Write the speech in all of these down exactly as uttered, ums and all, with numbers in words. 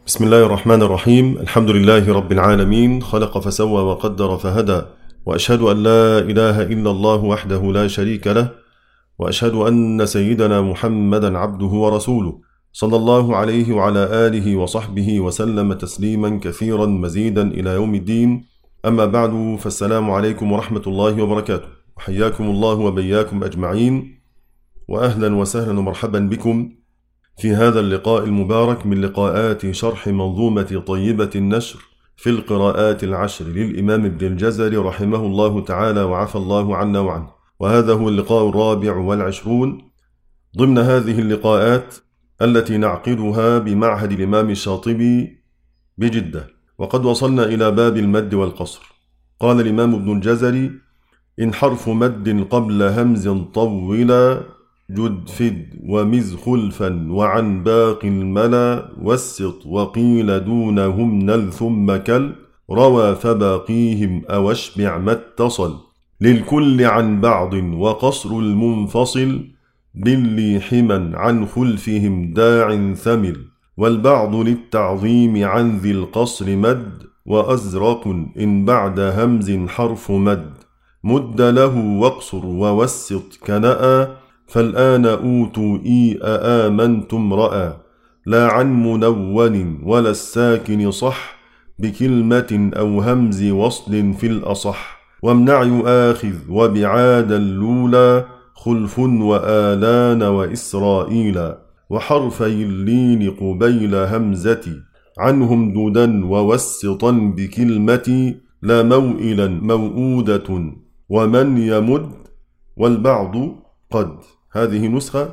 بسم الله الرحمن الرحيم. الحمد لله رب العالمين، خلق فسوى وقدر فهدى، وأشهد أن لا إله إلا الله وحده لا شريك له، وأشهد أن سيدنا محمدا عبده ورسوله، صلى الله عليه وعلى آله وصحبه وسلم تسليما كثيرا مزيدا إلى يوم الدين. أما بعد، فالسلام عليكم ورحمة الله وبركاته، وحياكم الله وبياكم أجمعين، وأهلا وسهلا ومرحبا بكم في هذا اللقاء المبارك من لقاءات شرح منظومة طيبة النشر في القراءات العشر للإمام ابن الجزري رحمه الله تعالى وعفى الله عنا وعنه. وهذا هو اللقاء الرابع والعشرون ضمن هذه اللقاءات التي نعقدها بمعهد الإمام الشاطبي بجدة. وقد وصلنا إلى باب المد والقصر. قال الإمام ابن الجزري: إن حرف مد قبل همز طولا جد فد ومز خلفا وعن باقي الملا والسط وقيل دونهم نل ثم كل روى فباقيهم أو اشبع ما اتصل للكل عن بعض وقصر المنفصل باللي حما عن خلفهم داع ثمل والبعض للتعظيم عن ذي القصر مد وأزرق إن بعد همز حرف مد مد له واقصر ووسط كنأ فالآن أوتوا إي آمنتم رأى لا عن منون ولا الساكن صح بكلمة أو همز وصل في الأصح وامنع يؤاخذ وبعاد اللولى خلف وآلان وإسرائيل وحرفي اللين قبيل همزة عنهم دودا ووسطا بكلمة لا موئلا موؤودة ومن يمد والبعض قد. هذه نسخة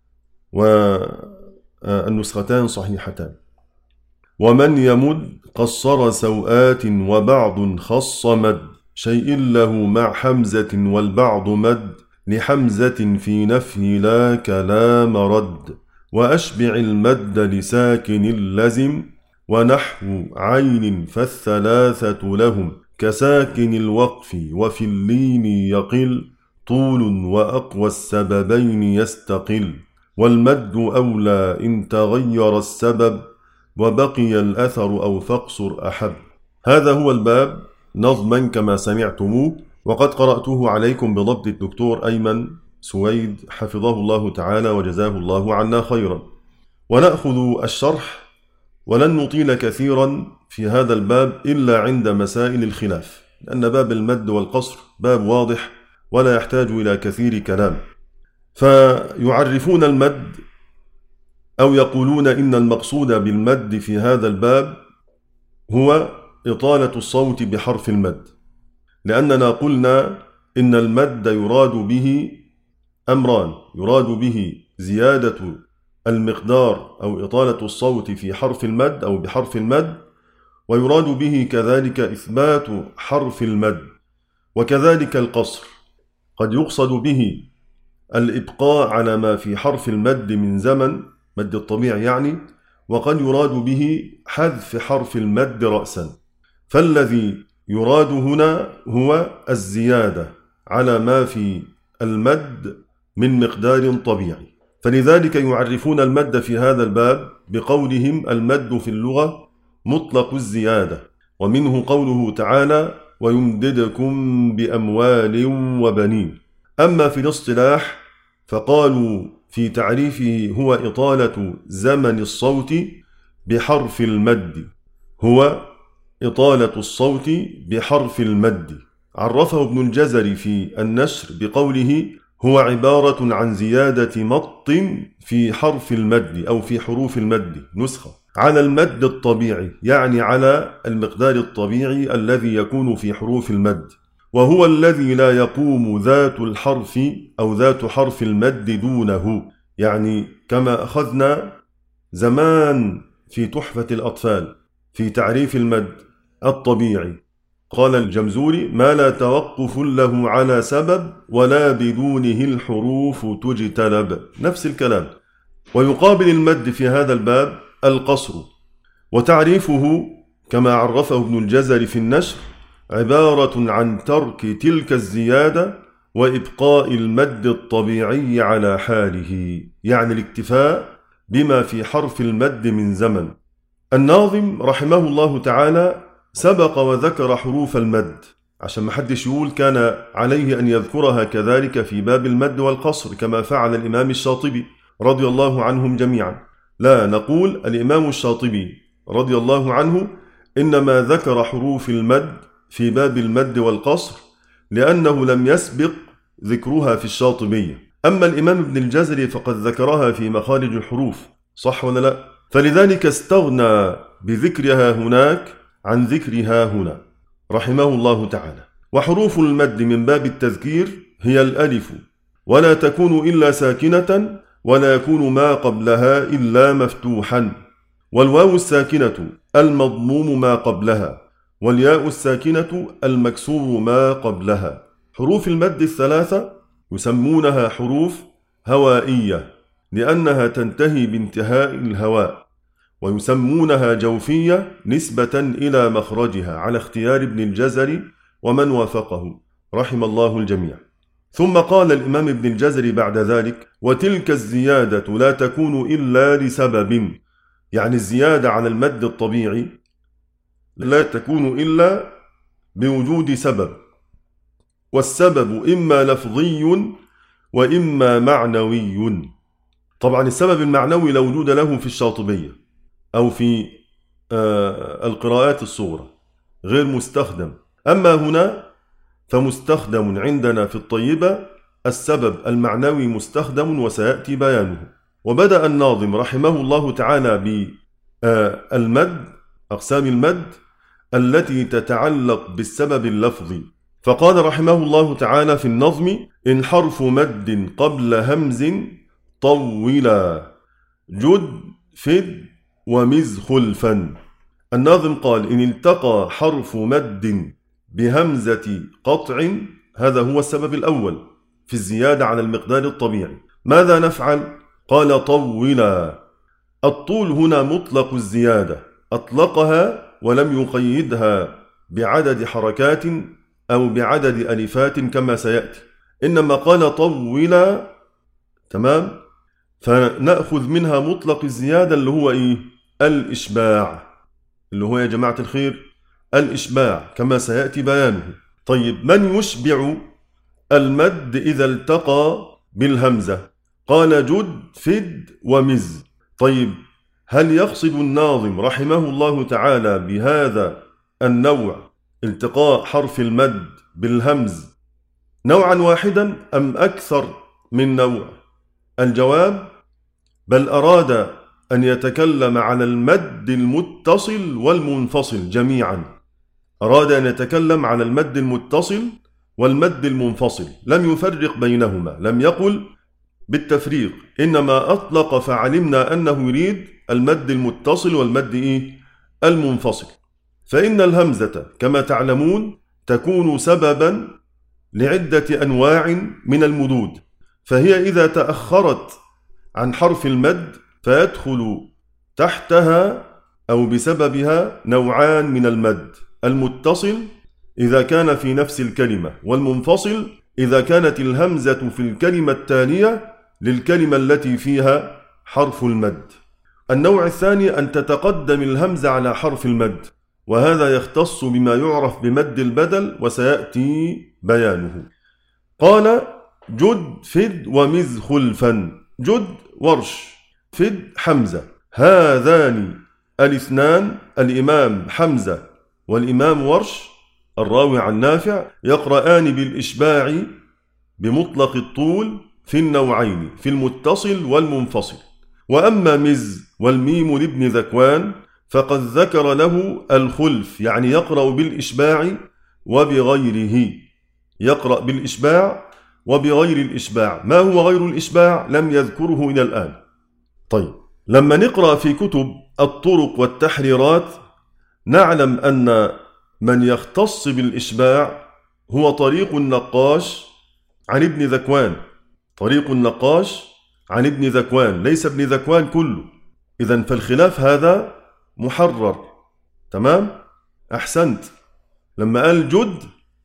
والنسختان صحيحتان. ومن يمد قصر سوآت وبعض خص مد شيء له مع حمزة والبعض مد لحمزة في نفي لا كلام رد وأشبع المد لساكن اللزم ونحو عين فالثلاثة لهم كساكن الوقف وفي اللين يقل طول وأقوى السببين يستقل والمد أولى إن تغير السبب وبقي الأثر أو فاقصر أحب. هذا هو الباب نظما كما سمعتموه، وقد قرأته عليكم بضبط الدكتور أيمن سويد حفظه الله تعالى وجزاه الله عنا خيرا. ونأخذ الشرح ولن نطيل كثيرا في هذا الباب إلا عند مسائل الخلاف، لأن باب المد والقصر باب واضح ولا يحتاج إلى كثير كلام. فيعرفون المد أو يقولون إن المقصود بالمد في هذا الباب هو إطالة الصوت بحرف المد، لأننا قلنا إن المد يراد به أمران: يراد به زيادة المقدار أو إطالة الصوت في حرف المد أو بحرف المد، ويراد به كذلك إثبات حرف المد، وكذلك القصر قد يقصد به الإبقاء على ما في حرف المد من زمن مد الطبيعي يعني، وقد يراد به حذف حرف المد رأسا. فالذي يراد هنا هو الزيادة على ما في المد من مقدار طبيعي. فلذلك يعرفون المد في هذا الباب بقولهم: المد في اللغة مطلق الزيادة، ومنه قوله تعالى: ويمددكم بأموال وبنين. أما في الاصطلاح فقالوا في تعريفه هو إطالة زمن الصوت بحرف المد، هو إطالة الصوت بحرف المد. عرفه ابن الجزري في النشر بقوله: هو عبارة عن زيادة مط في حرف المد أو في حروف المد نسخة على المد الطبيعي، يعني على المقدار الطبيعي الذي يكون في حروف المد، وهو الذي لا يقوم ذات الحرف أو ذات حرف المد دونه، يعني كما أخذنا زمان في تحفة الأطفال في تعريف المد الطبيعي. قال الجمزوري: ما لا توقف له على سبب ولا بدونه الحروف تجتلب. نفس الكلام. ويقابل المد في هذا الباب القصر، وتعريفه كما عرفه ابن الجزري في النشر عبارة عن ترك تلك الزيادة وإبقاء المد الطبيعي على حاله، يعني الاكتفاء بما في حرف المد من زمن. الناظم رحمه الله تعالى سبق وذكر حروف المد، عشان ما حدش يقول كان عليه أن يذكرها كذلك في باب المد والقصر كما فعل الإمام الشاطبي رضي الله عنهم جميعا. لا، نقول الإمام الشاطبي رضي الله عنه إنما ذكر حروف المد في باب المد والقصر لأنه لم يسبق ذكرها في الشاطبية. أما الإمام ابن الجزري فقد ذكرها في مخارج الحروف، صح ولا لا؟ فلذلك استغنى بذكرها هناك عن ذكرها هنا رحمه الله تعالى. وحروف المد من باب التذكير هي الألف، ولا تكون إلا ساكنة، ولا يكون ما قبلها إلا مفتوحا، والواو الساكنة المضموم ما قبلها، والياء الساكنة المكسور ما قبلها. حروف المد الثلاثة يسمونها حروف هوائية لأنها تنتهي بانتهاء الهواء، ويسمونها جوفية نسبة إلى مخرجها على اختيار ابن الجزري ومن وافقه رحم الله الجميع. ثم قال الإمام ابن الجزري بعد ذلك: وتلك الزيادة لا تكون إلا لسبب، يعني الزيادة على المد الطبيعي لا تكون إلا بوجود سبب، والسبب إما لفظي وإما معنوي. طبعا السبب المعنوي لا وجود له في الشاطبية أو في آه القراءات الصغرى، غير مستخدم. أما هنا فمستخدم عندنا في الطيبة السبب المعنوي مستخدم، وسيأتي بيانه. وبدأ الناظم رحمه الله تعالى بالمد، أقسام المد التي تتعلق بالسبب اللفظي، فقال رحمه الله تعالى في النظم: إن حرف مد قبل همز طولا جد فد ومز خلفا. الناظم قال: إن التقى حرف مد بهمزة قطع، هذا هو السبب الأول في الزيادة على المقدار الطبيعي، ماذا نفعل؟ قال: طولا. الطول هنا مطلق الزيادة، أطلقها ولم يقيدها بعدد حركات أو بعدد ألفات كما سيأتي، إنما قال طولا، تمام؟ فنأخذ منها مطلق الزيادة اللي هو إيه؟ الإشباع، اللي هو يا جماعة الخير الإشباع كما سيأتي بيانه. طيب، من يشبع المد إذا التقى بالهمزة؟ قال: جد فد ومز. طيب، هل يقصد الناظم رحمه الله تعالى بهذا النوع التقاء حرف المد بالهمز نوعا واحدا أم أكثر من نوع؟ الجواب: بل أراد أن يتكلم على المد المتصل والمنفصل جميعا، أراد أن يتكلم على المد المتصل والمد المنفصل، لم يفرق بينهما، لم يقل بالتفريق، إنما أطلق فعلمنا أنه يريد المد المتصل والمد إيه؟ المنفصل. فإن الهمزة كما تعلمون تكون سببا لعدة أنواع من المدود، فهي إذا تأخرت عن حرف المد فيدخل تحتها أو بسببها نوعان من المد: المتصل إذا كان في نفس الكلمة، والمنفصل إذا كانت الهمزة في الكلمة التالية للكلمة التي فيها حرف المد. النوع الثاني أن تتقدم الهمزة على حرف المد، وهذا يختص بما يعرف بمد البدل وسيأتي بيانه. قال: جد فد ومز خلفا. جد ورش، فد حمزة، هذان الاثنان الإمام حمزة والإمام ورش الراوي عن نافع يقرآن بالإشباع بمطلق الطول في النوعين، في المتصل والمنفصل. وأما مز والميم لابن ذكوان فقد ذكر له الخلف، يعني يقرأ بالإشباع وبغيره، يقرأ بالإشباع وبغير الإشباع. ما هو غير الإشباع؟ لم يذكره إلى الآن. طيب، لما نقرأ في كتب الطرق والتحريرات نعلم أن من يختص بالإشباع هو طريق النقاش عن ابن ذكوان، طريق النقاش عن ابن ذكوان، ليس ابن ذكوان كله. إذن فالخلاف هذا محرر، تمام؟ أحسنت. لما قال جد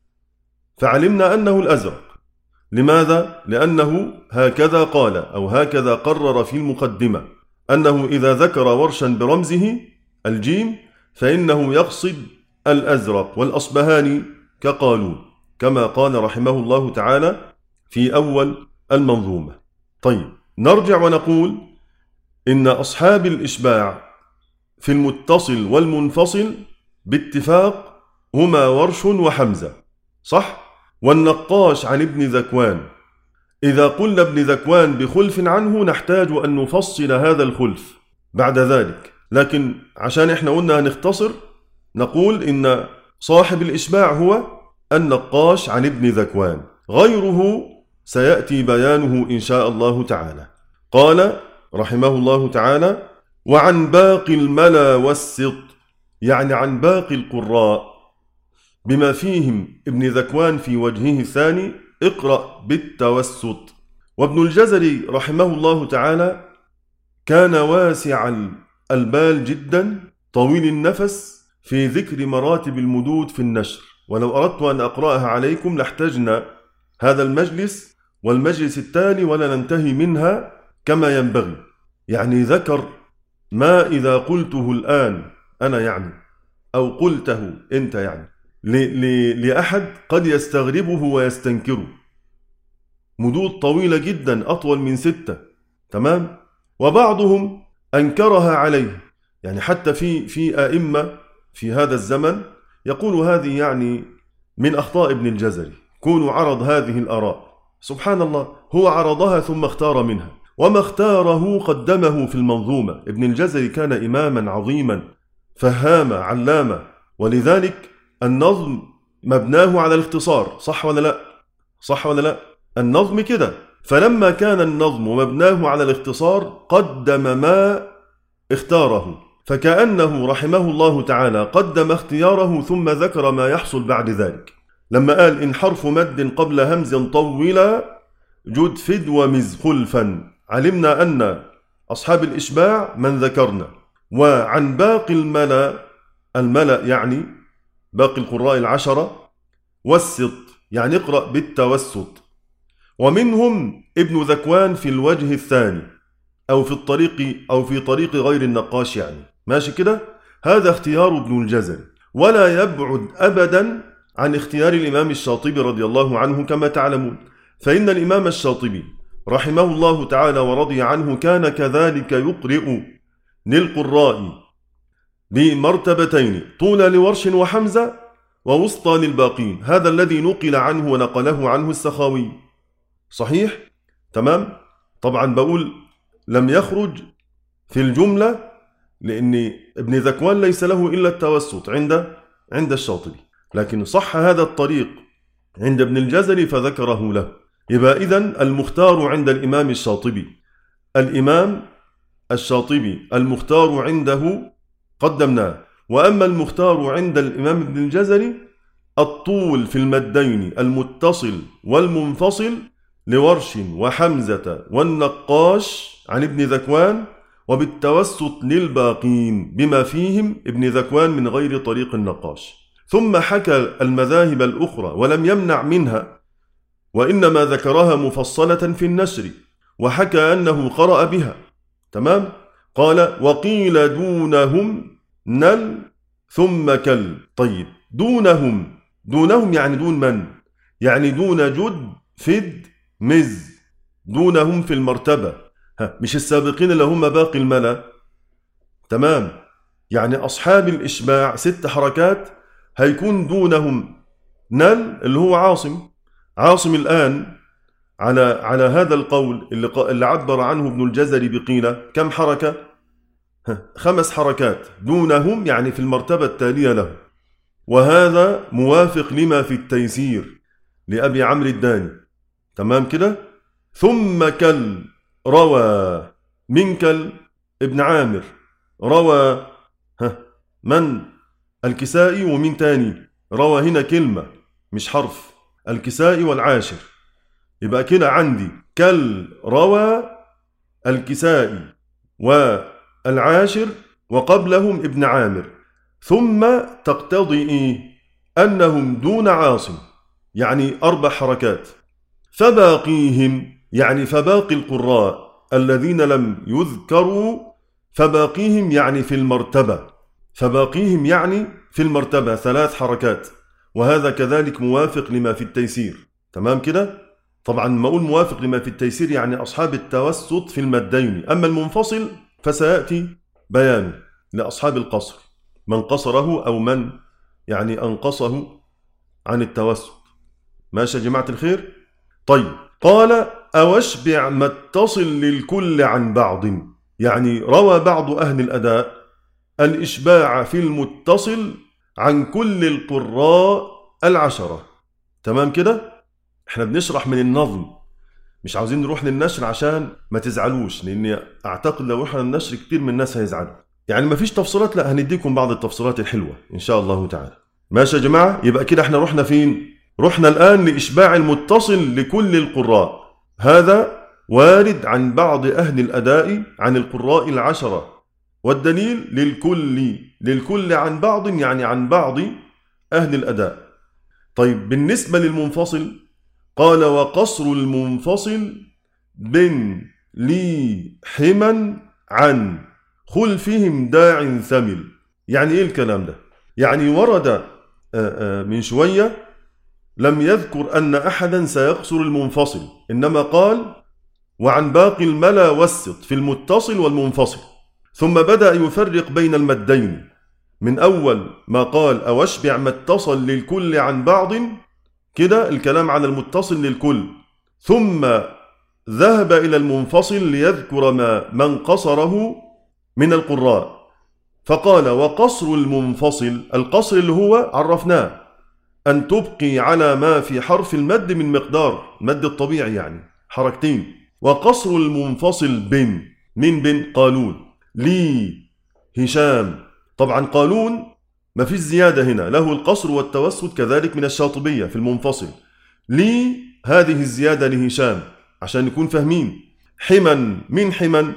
فعلمنا أنه الأزرق. لماذا؟ لأنه هكذا قال أو هكذا قرر في المقدمة، أنه إذا ذكر ورشا برمزه الجيم فإنه يقصد الأزرق، والأصبهاني كقالون، كما قال رحمه الله تعالى في أول المنظومة. طيب، نرجع ونقول إن أصحاب الإشباع في المتصل والمنفصل باتفاق هما ورش وحمزة، صح؟ والنقاش عن ابن ذكوان. إذا قلنا ابن ذكوان بخلف عنه نحتاج أن نفصل هذا الخلف بعد ذلك، لكن عشان إحنا قلنا هنختصر نقول إن صاحب الإشباع هو النقاش عن ابن ذكوان، غيره سيأتي بيانه إن شاء الله تعالى. قال رحمه الله تعالى: وعن باقي الملا والسط، يعني عن باقي القراء بما فيهم ابن ذكوان في وجهه الثاني اقرأ بالتوسط. وابن الجزري رحمه الله تعالى كان واسع البال جدا، طويل النفس في ذكر مراتب المدود في النشر، ولو أردت أن أقرأها عليكم لاحتجنا هذا المجلس والمجلس التالي ولا ننتهي منها كما ينبغي. يعني ذكر ما إذا قلته الآن أنا يعني أو قلته أنت يعني لأحد قد يستغربه ويستنكره. مدود طويلة جدا أطول من ستة، تمام؟ وبعضهم أنكرها عليه، يعني حتى في في أئمة في هذا الزمن يقول هذه يعني من أخطاء ابن الجزري، كونوا عرض هذه الآراء. سبحان الله، هو عرضها ثم اختار منها، وما اختاره قدمه في المنظومة. ابن الجزري كان إماما عظيما فهاما علامة، ولذلك النظم مبناه على الاختصار، صح ولا لا؟ صح ولا لا؟ النظم كده، فلما كان النظم مبناه على الاختصار قدم ما اختاره، فكأنه رحمه الله تعالى قدم اختياره ثم ذكر ما يحصل بعد ذلك. لما قال: إن حرف مد قبل همز طولا جد فد ومز خلفا، علمنا أن أصحاب الإشباع من ذكرنا. وعن باقي الملأ، الملأ يعني باقي القراء العشرة، والسط يعني اقرأ بالتوسط. ومنهم ابن ذكوان في الوجه الثاني أو في الطريق أو في طريق غير النقاش، يعني ماشي كده. هذا اختيار ابن الجزري، ولا يبعد أبدا عن اختيار الإمام الشاطبي رضي الله عنه كما تعلمون، فإن الإمام الشاطبي رحمه الله تعالى ورضي عنه كان كذلك يقرئ للقراء بمرتبتين، طول لورش وحمزة ووسطى للباقين. هذا الذي نقل عنه ونقله عنه السخاوي، صحيح؟ تمام؟ طبعا بقول لم يخرج في الجملة، لأن ابن ذكوان ليس له إلا التوسط عند عند الشاطبي، لكن صح هذا الطريق عند ابن الجزري فذكره له. يبقى إذن المختار عند الإمام الشاطبي، الإمام الشاطبي المختار عنده قدمناه. وأما المختار عند الإمام ابن الجزري الطول في المدين المتصل والمنفصل لورش وحمزة والنقاش عن ابن ذكوان، وبالتوسط للباقين بما فيهم ابن ذكوان من غير طريق النقاش. ثم حكى المذاهب الأخرى ولم يمنع منها، وإنما ذكرها مفصلة في النشر، وحكى أنه قرأ بها، تمام؟ قال: وقيل دونهم نل ثم كل. طيب، دونهم، دونهم يعني دون من؟ يعني دون جد فد مز، دونهم في المرتبة، ها مش السابقين اللي هم باقي الملا، تمام؟ يعني أصحاب الإشباع ست حركات هيكون دونهم نل اللي هو عاصم. عاصم الآن على على هذا القول اللي, اللي عبر عنه ابن الجزري بقيل كم حركة؟ خمس حركات، دونهم يعني في المرتبة التالية له، وهذا موافق لما في التيسير لأبي عمرو الداني، تمام كده؟ ثم كل روى من كل ابن عامر، روى ها من؟ الكسائي. ومن تاني روى هنا كلمة مش حرف، الكسائي والعاشر. يبقى كده عندي كل روى الكسائي والعاشر وقبلهم ابن عامر، ثم تقتضي إيه؟ أنهم دون عاصم، يعني أربع حركات. فباقيهم يعني فباقي القراء الذين لم يذكروا، فباقيهم يعني في المرتبة، فباقيهم يعني في المرتبة ثلاث حركات، وهذا كذلك موافق لما في التيسير. تمام كده؟ طبعا ما أقول موافق لما في التيسير يعني أصحاب التوسط في المدين، أما المنفصل فسيأتي بيانه لأصحاب القصر، من قصره أو من يعني أنقصه عن التوسط. ماشي يا جماعة الخير؟ طيب، قال أو اشبع ما اتصل للكل عن بعض، يعني روى بعض أهل الأداء الإشباع في المتصل عن كل القراء العشرة. تمام كده؟ احنا بنشرح من النظم، مش عاوزين نروح للنشر عشان ما تزعلوش، لأني أعتقد لو رحنا للنشر كتير من الناس هيزعلوا. يعني ما فيش تفصيلات، لا هنديكم بعض التفصيلات الحلوة إن شاء الله تعالى. ماشي يا جماعة؟ يبقى كده احنا رحنا فين؟ رحنا الآن لإشباع المتصل لكل القراء، هذا وارد عن بعض أهل الأداء عن القراء العشرة، والدليل للكل، للكل عن بعض يعني عن بعض أهل الأداء. طيب بالنسبة للمنفصل قال وقصر المنفصل بن لي حما عن خلفهم داع ثمل. يعني إيه الكلام ده؟ يعني ورد من شوية لم يذكر أن أحدا سيقصر المنفصل، إنما قال وعن باقي الملا والسط في المتصل والمنفصل، ثم بدأ يفرق بين المدين من أول ما قال أو اشبع ما اتصل للكل عن بعض، كده الكلام عن المتصل للكل، ثم ذهب إلى المنفصل ليذكر ما من قصره من القراء، فقال وقصر المنفصل، القصر اللي هو عرفناه أن تبقي على ما في حرف المد من مقدار المد الطبيعي يعني حركتين. وقصر المنفصل بن، من بن؟ قالون، لي هشام. طبعا قالون ما فيش زيادة هنا، له القصر والتوسط كذلك من الشاطبية في المنفصل. لي هذه الزيادة لهشام عشان نكون فاهمين. حمن، من حمن؟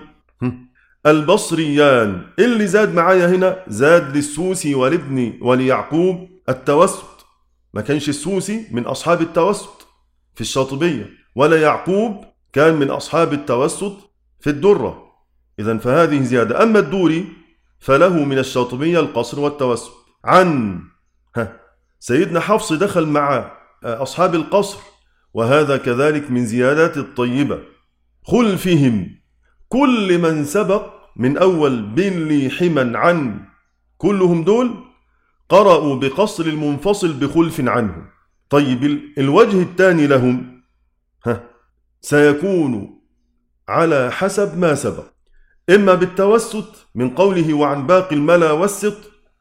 البصريان. اللي زاد معايا هنا زاد للسوسي ولابن وليعقوب التوسط، ما كانش السوسي من أصحاب التوسط في الشاطبية، ولا يعقوب كان من أصحاب التوسط في الدرة، إذن فهذه زيادة. أما الدوري فله من الشاطبية القصر والتوسط. عن ها سيدنا حفص دخل مع أصحاب القصر، وهذا كذلك من زيادات الطيبة. خلفهم، كل من سبق من أول بن لي حما عن، كلهم دول قرأوا بقصر المنفصل بخلف عنه. طيب الوجه الثاني لهم ها سيكون على حسب ما سبق، إما بالتوسط من قوله وعن باقي الملا والسط،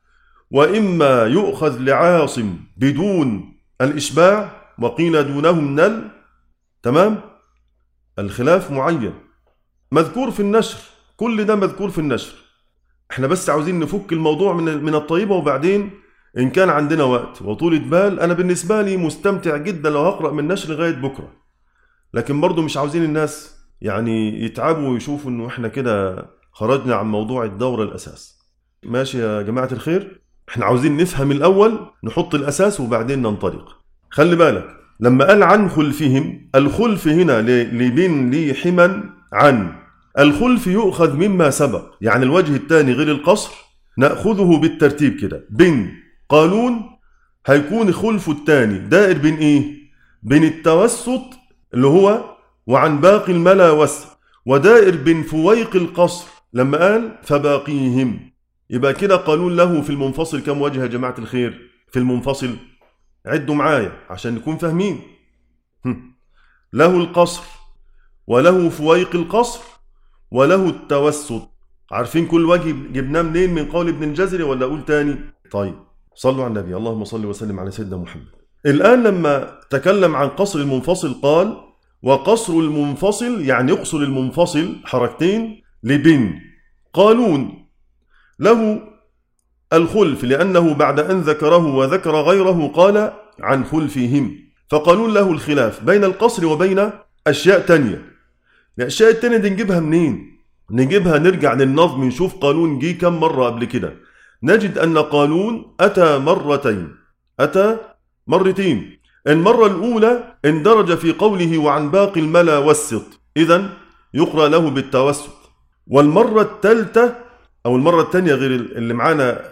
وإما يؤخذ لعاصم بدون الإشباع وقيل دونهم نل. تمام؟ الخلاف معين مذكور في النشر، كل ده مذكور في النشر، احنا بس عاوزين نفك الموضوع من من الطيبة، وبعدين إن كان عندنا وقت وطولة بال، أنا بالنسبة لي مستمتع جدا لو هقرأ من نشر لغاية بكرة، لكن برضو مش عاوزين الناس يعني يتعبوا ويشوفوا إنه إحنا كده خرجنا عن موضوع الدورة الأساس. ماشي يا جماعة الخير؟ إحنا عاوزين نفهم الأول، نحط الأساس وبعدين ننطلق. خلي بالك لما قال عن خلفهم، الخلف هنا لبن لي حما عن، الخلف يؤخذ مما سبق، يعني الوجه الثاني غير القصر نأخذه بالترتيب كده. بن قالون هيكون خلفه الثاني دائر بين إيه؟ بين التوسط اللي هو وعن باقي الملا والسط، ودائر بين فويق القصر لما قال فباقيهم. يبقى كده قالون له في المنفصل كم وجه يا جماعة الخير؟ في المنفصل عدوا معايا عشان نكون فاهمين. له القصر وله فويق القصر وله التوسط. عارفين كل وجه جبناه منين من قول ابن الجزري ولا أقول تاني؟ طيب صلوا على النبي، اللهم صل وسلم على سيدنا محمد. الآن لما تكلم عن قصر المنفصل قال وقصر المنفصل، يعني يقصر المنفصل حركتين لبن. قالون له الخلف لأنه بعد أن ذكره وذكر غيره قال عن خلفهم، فقالون له الخلاف بين القصر وبين أشياء تانية. الأشياء التانية دي نجيبها منين؟ نجيبها نرجع للنظم نشوف قالون جه كم مرة قبل كده، نجد أن قالون أتى مرتين، أتى مرتين. المرة الأولى اندرج في قوله وعن باقي الملا والسط، إذن يقرأ له بالتوسط. والمرة الثالثة أو المرة الثانية غير اللي معانا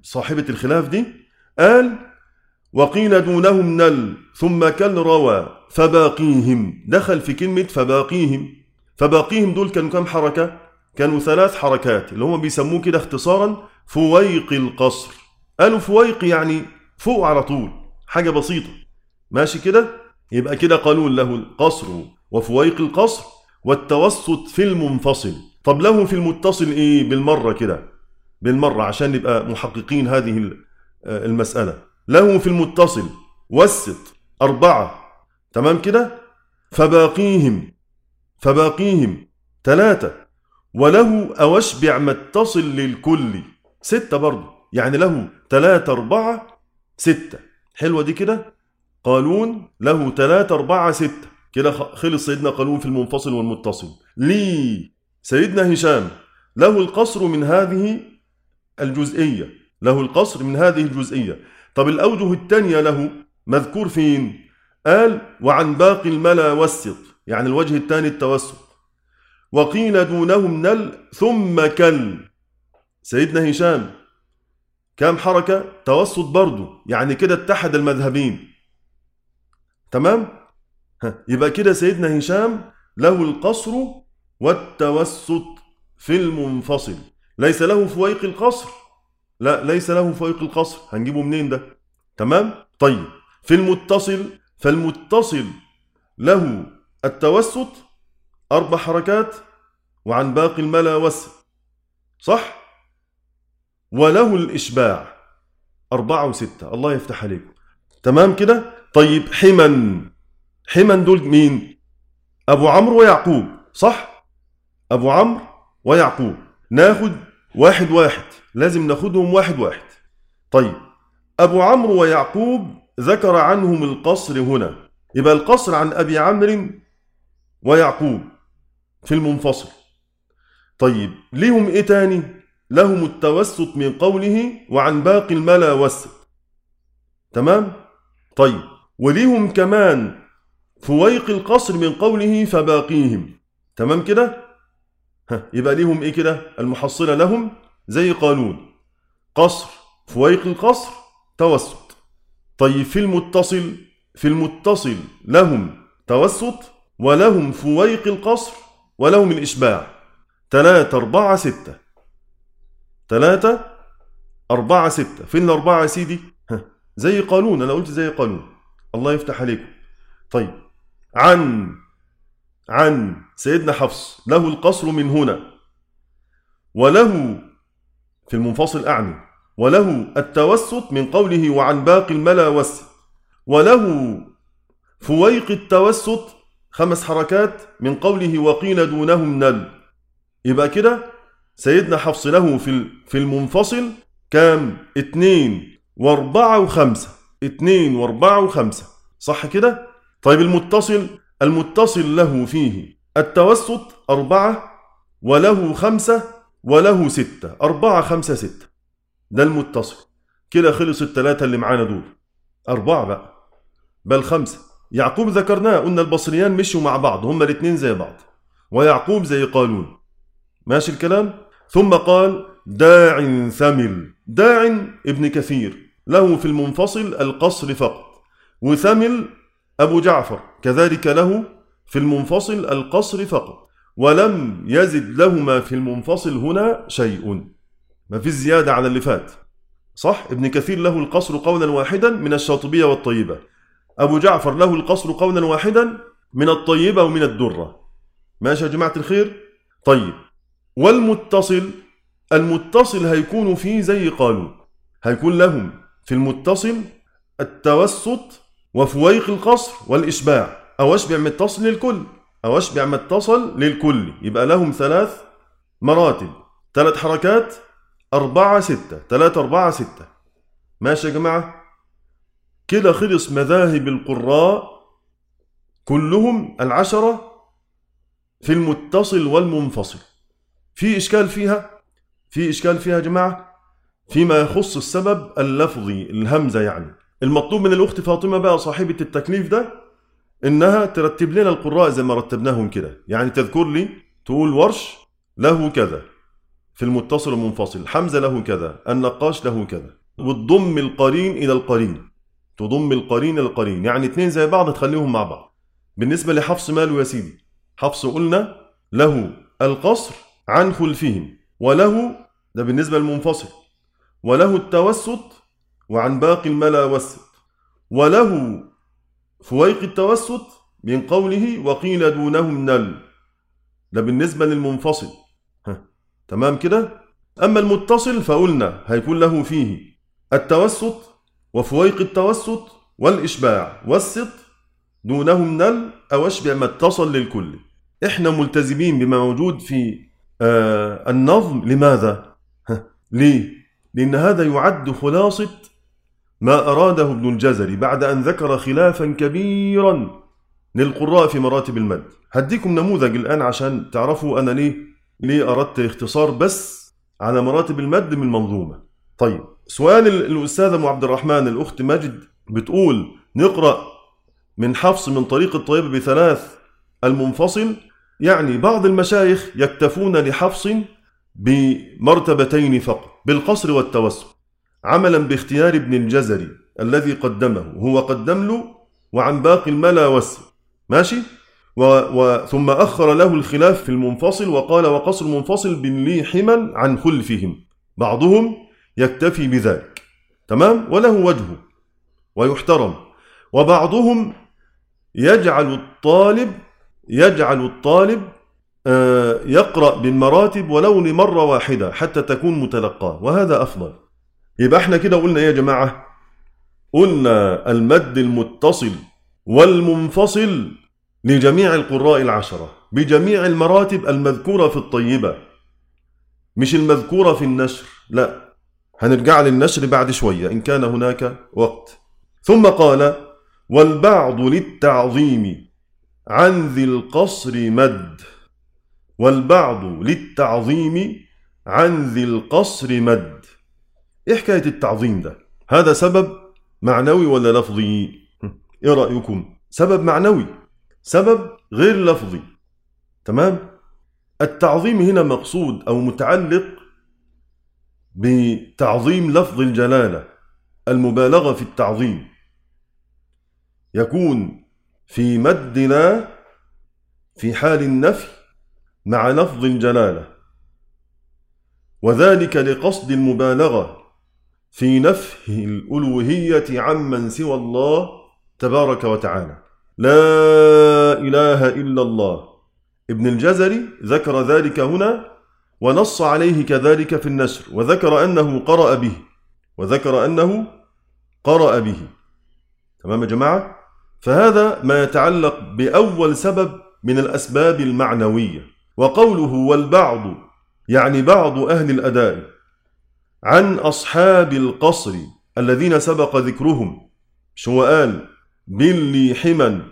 صاحبة الخلاف دي، قال وقيل دونهم نل ثم كل روى فباقيهم، دخل في كلمة فباقيهم. فباقيهم دول كانوا كم حركة؟ كانوا ثلاث حركات، اللي هم بيسموه كده اختصارا فويق القصر. قالوا فويق يعني فوق على طول، حاجة بسيطة، ماشي كده. يبقى كده قالوا له القصر وفويق القصر والتوسط في المنفصل. طب له في المتصل ايه؟ بالمرة كده، بالمرة عشان نبقى محققين هذه المسألة. له في المتصل وسط أربعة، تمام كده. فباقيهم فباقيهم ثلاثة، وله أو أشبع ما اتصل للكل ستة برضه، يعني له ثلاثة أربعة ستة. حلوة دي كده. قالون له ثلاثة أربعة ستة، كده خلص سيدنا قالون في المنفصل والمتصل. لي سيدنا هشام له القصر من هذه الجزئية، له القصر من هذه الجزئية. طب الأوجه الثانية له مذكور فين؟ قال وعن باقي الملا وسط، يعني الوجه الثاني التوسط. وقيل دونهم نل ثم كل. سيدنا هشام كام حركة؟ توسط برضو، يعني كده اتحد المذهبين، تمام. يبقى كده سيدنا هشام له القصر والتوسط في المنفصل، ليس له فويق القصر. لا، ليس له فويق القصر، هنجيبه منين ده؟ تمام. طيب في المتصل، فالمتصل له التوسط أربع حركات وعن باقي الملا وسط، صح؟ وله الإشباع أربعة وستة. الله يفتح عليكم، تمام كده. طيب حمن، حمن دول مين؟ أبو عمرو ويعقوب، صح؟ أبو عمرو ويعقوب. ناخد واحد واحد، لازم ناخدهم واحد واحد. طيب أبو عمرو ويعقوب ذكر عنهم القصر هنا، يبقى القصر عن أبي عمرو ويعقوب في المنفصل. طيب ليهم إيه تاني؟ لهم التوسط من قوله وعن باقي الملا وسط، تمام. طيب وليهم كمان فويق القصر من قوله فباقيهم، تمام كده. ها، يبقى ليهم ايه كده؟ المحصلة لهم زي قالون، قصر فويق القصر توسط. طيب في المتصل، في المتصل لهم توسط ولهم فويق القصر ولهم الإشباع. ثلاثة أربعة ستة، ثلاثة أربعة ستة. فين الأربعة يا سيدي؟ ها، زي قالون، أنا قلت زي قالون، الله يفتح عليكم. طيب عن عن سيدنا حفص له القصر من هنا، وله في المنفصل أعني، وله التوسط من قوله وعن باقي الملا وسط، وله فويق التوسط خمس حركات من قوله وقيل دونهم نل. يبقى كده سيدنا حفص له في في المنفصل كام؟ اتنين واربعة وخمسة، اتنين واربعة وخمسة، صح كده؟ طيب المتصل، المتصل له فيه التوسط أربعة وله خمسة وله ستة، أربعة خمسة ستة، ده المتصل. كده خلص الثلاثة اللي معانا دول، أربعة بقى بل خمسة. يعقوب ذكرناه، قلنا البصريان مشوا مع بعض، هما الاثنين زي بعض، ويعقوب زي قالون، ماشي الكلام. ثم قال داع ثمل، داع ابن كثير له في المنفصل القصر فقط، وثمل أبو جعفر كذلك له في المنفصل القصر فقط، ولم يزد لهما في المنفصل هنا شيء، ما في زيادة على اللي فات، صح. ابن كثير له القصر قولا واحدا من الشاطبية والطيبة، أبو جعفر له القصر قولا واحدا من الطيبة ومن الدرة، ماشي يا جماعة الخير. طيب والمتصل، المتصل هيكون فيه زي قالون، هيكون لهم في المتصل التوسط وفويق القصر والإشباع، أو أشبع متصل للكل، أو أشبع متصل للكل، يبقى لهم ثلاث مراتب، ثلاث حركات، أربعة ستة، ثلاثة أربعة ستة، ماشي يا جماعة. كده خلص مذاهب القراء كلهم العشرة في المتصل والمنفصل. في إشكال فيها؟ في إشكال فيها يا جماعة فيما يخص السبب اللفظي، الهمزة يعني. المطلوب من الأخت فاطمة بقى صاحبة التكليف ده إنها ترتب لنا القراء زي ما رتبناهم كده، يعني تذكر لي، تقول ورش له كذا، في المتصل والمنفصل. حمزة له كذا، النقاش له كذا. وتضم القرين إلى القرين، تضم القرين إلى القرين، يعني اتنين زي بعض تخليهم مع بعض. بالنسبة لحفص ماله يا سيدي؟ حفص قلنا له القصر عن خلفهم، وله ده بالنسبة للمنفصل، وله التوسط وعن باقي الملا وسط، وله فويق التوسط من قوله وقيل دونهم نل، ده بالنسبة للمنفصل. ها. تمام كده؟ أما المتصل فقلنا هيكون له فيه التوسط وفويق التوسط والإشباع والسط دونهم نل أو أشبع ما اتصل للكل. إحنا ملتزمين بما موجود في آه النظم. لماذا؟ ها. ليه؟ لأن هذا يعد خلاصة ما أراده ابن الجزري بعد أن ذكر خلافا كبيرا للقراء في مراتب المد. هديكم نموذج الآن عشان تعرفوا أنا ليه ليه أردت اختصار بس على مراتب المد من منظومة. طيب، سؤال الأستاذة أم عبد الرحمن الأخت مجد بتقول نقرأ من حفص من طريق الطيب بثلاث المنفصل. يعني بعض المشايخ يكتفون لحفص بمرتبتين فقط بالقصر والتوسط، عملا باختيار ابن الجزري الذي قدمه، هو قدم له وعن باقي الملا وسط، ماشي. و... و... ثم أخر له الخلاف في المنفصل وقال وقصر المنفصل بنلي حما عن خلفهم. بعضهم يكتفي بذلك، تمام، وله وجهه ويحترم. وبعضهم يجعل الطالب يجعل الطالب آه يقرأ بالمراتب ولو لمرة واحدة حتى تكون متلقاه، وهذا أفضل. يبقى احنا كده قلنا يا جماعة، قلنا المد المتصل والمنفصل لجميع القراء العشرة بجميع المراتب المذكورة في الطيبة، مش المذكورة في النشر، لا، هنرجع للنشر بعد شوية إن كان هناك وقت. ثم قال والبعض للتعظيم عن ذي القصر مد، والبعض للتعظيم عن ذي القصر مد. إيه حكاية التعظيم ده؟ هذا سبب معنوي ولا لفظي؟ إيه رأيكم؟ سبب معنوي، سبب غير لفظي، تمام؟ التعظيم هنا مقصود أو متعلق بتعظيم لفظ الجلالة، المبالغة في التعظيم يكون في مد لا في حال النفي مع لفظ الجلالة، وذلك لقصد المبالغة في نفي الألوهية عمن سوى الله تبارك وتعالى. لا إله إلا الله. ابن الجزري ذكر ذلك هنا ونص عليه كذلك في النشر، وذكر أنه قرأ به وذكر أنه قرأ به تمام يا جماعة؟ فهذا ما يتعلق بأول سبب من الأسباب المعنوية. وقوله والبعض يعني بعض أهل الأداء عن أصحاب القصر الذين سبق ذكرهم، شو قال باللي حما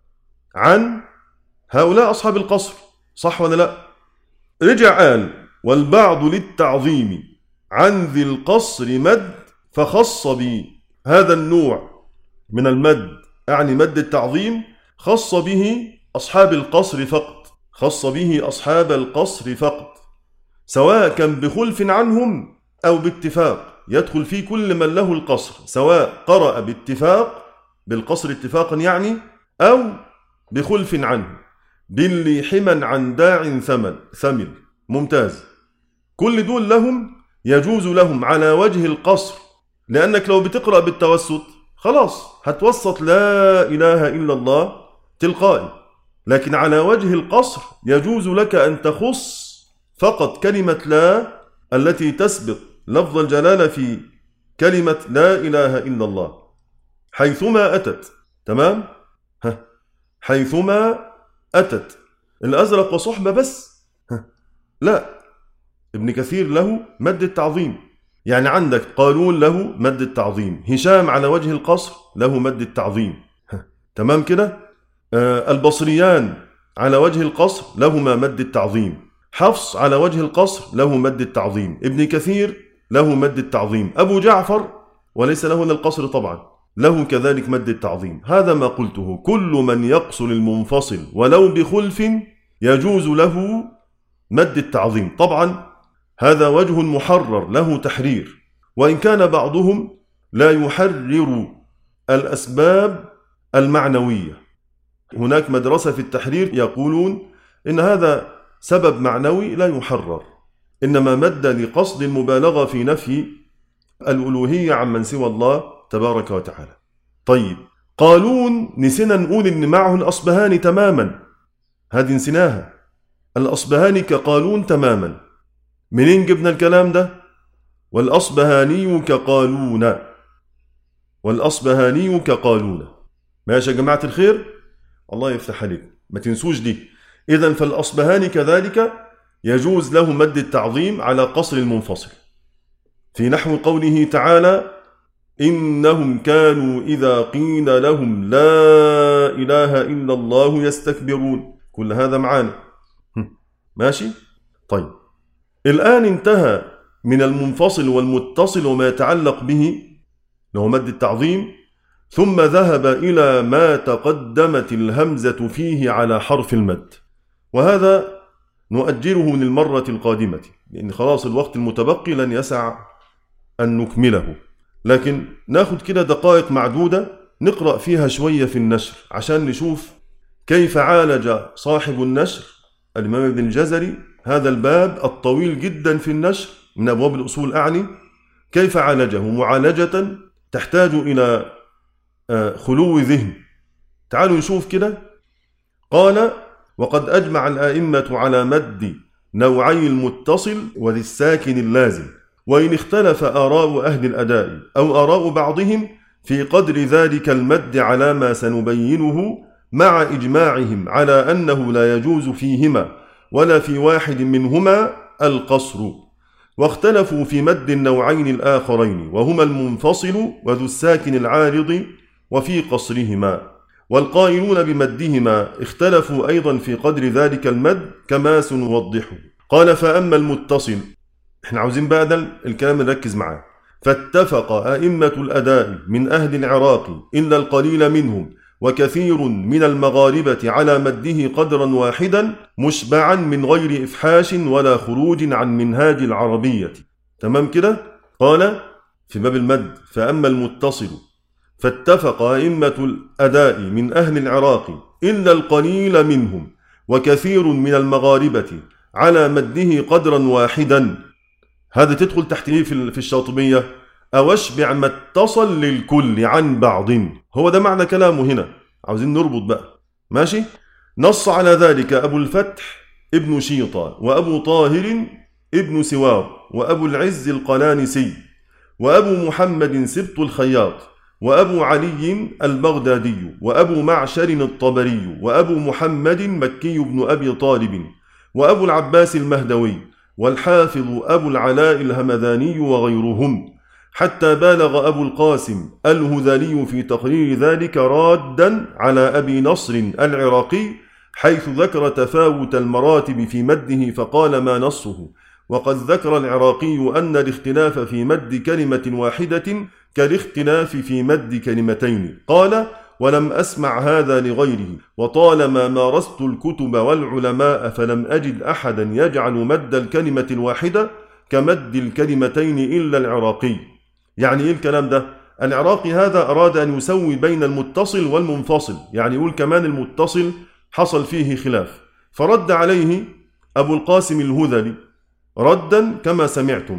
عن هؤلاء أصحاب القصر، صح ولا لا؟ رجع قال والبعض للتعظيم عن ذي القصر مد، فخص بهذا النوع من المد، أعني مد التعظيم، خص به أصحاب القصر فقط، خص به أصحاب القصر فقط، سواء كان بخلف عنهم أو باتفاق، يدخل فيه كل من له القصر، سواء قرأ باتفاق بالقصر اتفاقا يعني أو بخلف عنه. باللي حما عن داع ثمل ثمل ممتاز. كل دول لهم يجوز لهم على وجه القصر، لأنك لو بتقرأ بالتوسط خلاص هتوسط لا إله إلا الله تلقائي، لكن على وجه القصر يجوز لك أن تخص فقط كلمة لا التي تسبق لفظ الجلالة في كلمة لا إله إلا الله حيثما أتت، تمام؟ ها. حيثما أتت. الأزرق وصحبة بس؟ ها. لا، ابن كثير له مد التعظيم، يعني عندك قالون له مد التعظيم، هشام على وجه القصر له مد التعظيم، ها. تمام كده؟ آه البصريان على وجه القصر لهما مد التعظيم، حفص على وجه القصر له مد التعظيم، ابن كثير له مد التعظيم، أبو جعفر وليس له للقصر طبعا له كذلك مد التعظيم. هذا ما قلته، كل من يقصر المنفصل ولو بخلف يجوز له مد التعظيم. طبعا هذا وجه محرر له تحرير، وإن كان بعضهم لا يحرر الأسباب المعنوية. هناك مدرسة في التحرير يقولون إن هذا سبب معنوي لا يحرر، إنما مد لقصد المبالغة في نفي الألوهية عمن سوى الله تبارك وتعالى. طيب، قالون نسينا نقول إن معه الأصبهاني تماما، هذه نسيناها، الأصبهاني كقالون تماما. منين جبنا الكلام ده؟ والأصبهاني كقالون، والأصبهاني كقالون. ماشي يا جماعة الخير؟ الله يفتح عليكم، ما تنسوش دي. إذن فالأصبهاني كذلك يجوز له مد التعظيم على قصر المنفصل، في نحو قوله تعالى: إنهم كانوا إذا قيل لهم لا إله إلا الله يستكبرون. كل هذا معانا ماشي؟ طيب، الآن انتهى من المنفصل والمتصل وما يتعلق به له مد التعظيم، ثم ذهب إلى ما تقدمت الهمزة فيه على حرف المد، وهذا نؤجله للمرة القادمة، لأن خلاص الوقت المتبقي لن يسع أن نكمله، لكن ناخد كده دقائق معدودة نقرأ فيها شوية في النشر عشان نشوف كيف عالج صاحب النشر الإمام ابن الجزري هذا الباب الطويل جدا في النشر من أبواب الأصول أعني، كيف عالجه معالجة تحتاج إلى خلو ذهن. تعالوا نشوف كده. قال: وقد أجمع الآئمة على مد نوعي المتصل وذي الساكن اللازم، وإن اختلف آراء أهل الأداء أو آراء بعضهم في قدر ذلك المد على ما سنبينه، مع إجماعهم على أنه لا يجوز فيهما ولا في واحد منهما القصر، واختلفوا في مد النوعين الآخرين وهما المنفصل وذو الساكن العارض وفي قصرهما، والقائلون بمدهما اختلفوا أيضا في قدر ذلك المد كما سنوضحه. قال: فأما المتصل، احنا عاوزين بقى ده الكلام نركز معاه. فاتفق أئمة الأداء من أهل العراق إلا القليل منهم وكثير من المغاربة على مده قدرا واحدا مشبعا من غير إفحاش ولا خروج عن منهاج العربية. تمام كده؟ قال في باب المد: فأما المتصل فاتفق أئمة الأداء من أهل العراق إلا القليل منهم وكثير من المغاربة على مده قدرا واحدا. هذا تدخل تحت ايه في الشاطبية؟ أو اشبع ما اتصل للكل عن بعض. هو ده معنى كلامه هنا، عاوزين نربط بقى. ماشي؟ نص على ذلك أبو الفتح ابن شيطة وأبو طاهر ابن سوار وأبو العز القلانسي وأبو محمد سبط الخياط وأبو علي البغدادي وأبو معشر الطبري وأبو محمد مكي بن أبي طالب وأبو العباس المهدوي والحافظ أبو العلاء الهمذاني وغيرهم، حتى بالغ أبو القاسم الهذلي في تقرير ذلك رادا على أبي نصر العراقي، حيث ذكر تفاوت المراتب في مده فقال: ما نصه. وقد ذكر العراقي أن الاختلاف في مد كلمة واحدة كالاختلاف في مد كلمتين. قال: ولم أسمع هذا لغيره، وطالما مارست الكتب والعلماء فلم أجد أحدا يجعل مد الكلمة الواحدة كمد الكلمتين إلا العراقي. يعني إيه الكلام ده؟ العراقي هذا أراد أن يسوي بين المتصل والمنفصل، يعني يقول كمان المتصل حصل فيه خلاف، فرد عليه أبو القاسم الهذلي ردا كما سمعتم،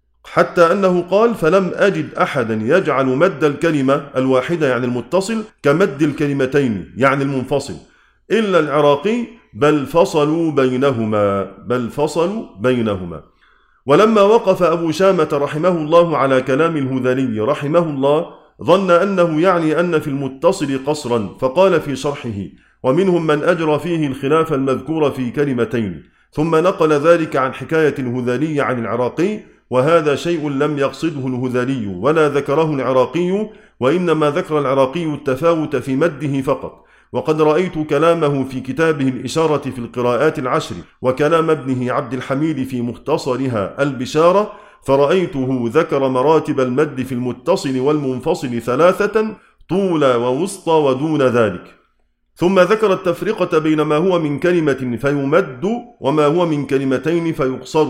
حتى أنه قال: فلم أجد أحدا يجعل مد الكلمة الواحدة يعني المتصل كمد الكلمتين يعني المنفصل إلا العراقي، بل فصلوا بينهما بل فصلوا بينهما. ولما وقف أبو شامة رحمه الله على كلام الهذلي رحمه الله ظن أنه يعني أن في المتصل قصرا، فقال في شرحه: ومنهم من أجرى فيه الخلاف المذكور في كلمتين، ثم نقل ذلك عن حكاية الهذلي عن العراقي، وهذا شيء لم يقصده الهذلي ولا ذكره العراقي، وإنما ذكر العراقي التفاوت في مده فقط. وقد رأيت كلامه في كتابه الإشارة في القراءات العشر، وكلام ابنه عبد الحميد في مختصرها البشارة، فرأيته ذكر مراتب المد في المتصل والمنفصل ثلاثة: طول ووسطى ودون ذلك. ثم ذكر التفرقة بين ما هو من كلمة فيمد وما هو من كلمتين فيقصر.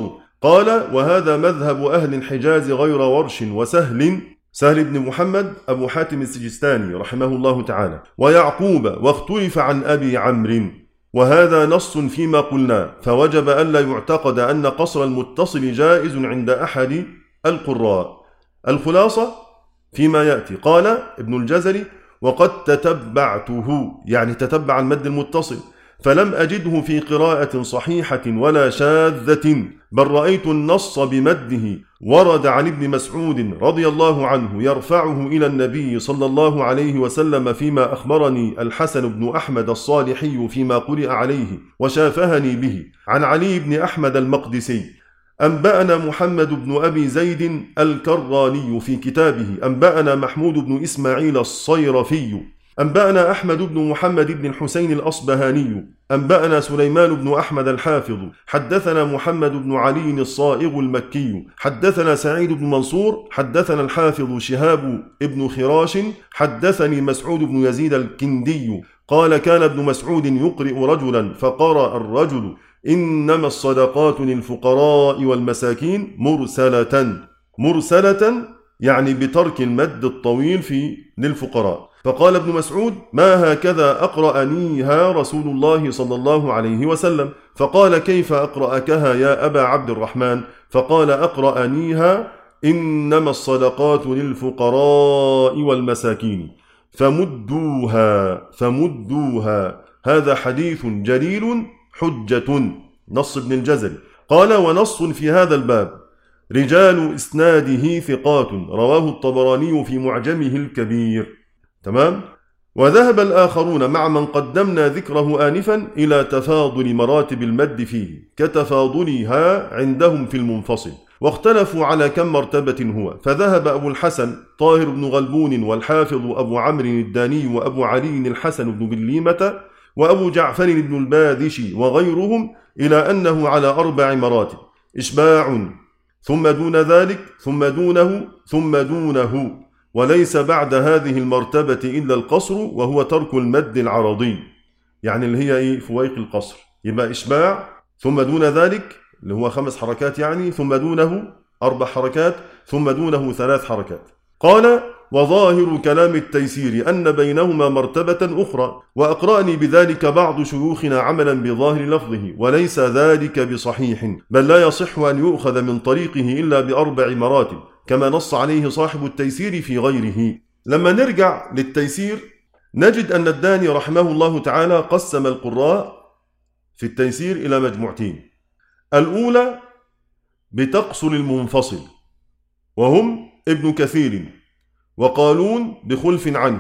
قال: وهذا مذهب أهل الحجاز غير ورش وسهل، سهل بن محمد أبو حاتم السجستاني رحمه الله تعالى، ويعقوب، واختلف عن أبي عمرو، وهذا نص فيما قلنا، فوجب ألا يعتقد أن قصر المتصل جائز عند أحد القراء. الخلاصة فيما يأتي. قال ابن الجزري: وقد تتبعته، يعني تتبع المد المتصل، فلم أجده في قراءة صحيحة ولا شاذة، بل رأيت النص بمده ورد عن ابن مسعود رضي الله عنه يرفعه إلى النبي صلى الله عليه وسلم، فيما أخبرني الحسن بن أحمد الصالحي فيما قرئ عليه وشافهني به، عن علي بن أحمد المقدسي: أنبأنا محمد بن أبي زيد الكراني في كتابه، أنبأنا محمود بن إسماعيل الصيرفي، أنبأنا أحمد بن محمد بن الحسين الأصبهاني، أنبأنا سليمان بن أحمد الحافظ، حدثنا محمد بن علي الصائغ المكي، حدثنا سعيد بن منصور، حدثنا الحافظ شهاب بن خراش، حدثني مسعود بن يزيد الكندي قال: كان ابن مسعود يقرئ رجلا، فقرأ الرجل: إنما الصدقات للفقراء والمساكين مرسلة، مرسلة يعني بترك المد الطويل في للفقراء. فقال ابن مسعود: ما هكذا أقرأنيها رسول الله صلى الله عليه وسلم. فقال: كيف أقرأكها يا أبا عبد الرحمن؟ فقال: أقرأنيها إنما الصدقات للفقراء والمساكين فمدوها فمدوها. هذا حديث جليل حجة. نص ابن الجزري. قال: ونص في هذا الباب رجال إسناده ثقات، رواه الطبراني في معجمه الكبير. تمام؟ وذهب الآخرون مع من قدمنا ذكره آنفا إلى تفاضل مراتب المد فيه كتفاضلها عندهم في المنفصل، واختلفوا على كم مرتبة هو. فذهب أبو الحسن طاهر بن غلبون والحافظ أبو عمرو الداني وأبو علي الحسن بن بليمة وأبو جعفر بن الباذشي وغيرهم إلى أنه على أربع مراتب: إشباع، ثم دون ذلك، ثم دونه، ثم دونه، وليس بعد هذه المرتبة إلا القصر، وهو ترك المد العرضي، يعني اللي هي إيه؟ فويق القصر. يبقى إشباع، ثم دون ذلك اللي هو خمس حركات يعني، ثم دونه أربع حركات، ثم دونه ثلاث حركات. قال: وظاهر كلام التيسير أن بينهما مرتبة أخرى، وأقرأني بذلك بعض شيوخنا عملا بظاهر لفظه، وليس ذلك بصحيح، بل لا يصح أن يؤخذ من طريقه إلا بأربع مراتب، كما نص عليه صاحب التيسير في غيره. لما نرجع للتيسير نجد أن الداني رحمه الله تعالى قسم القراء في التيسير إلى مجموعتين: الأولى بتقصر المنفصل، وهم ابن كثير وقالون بخلف عنه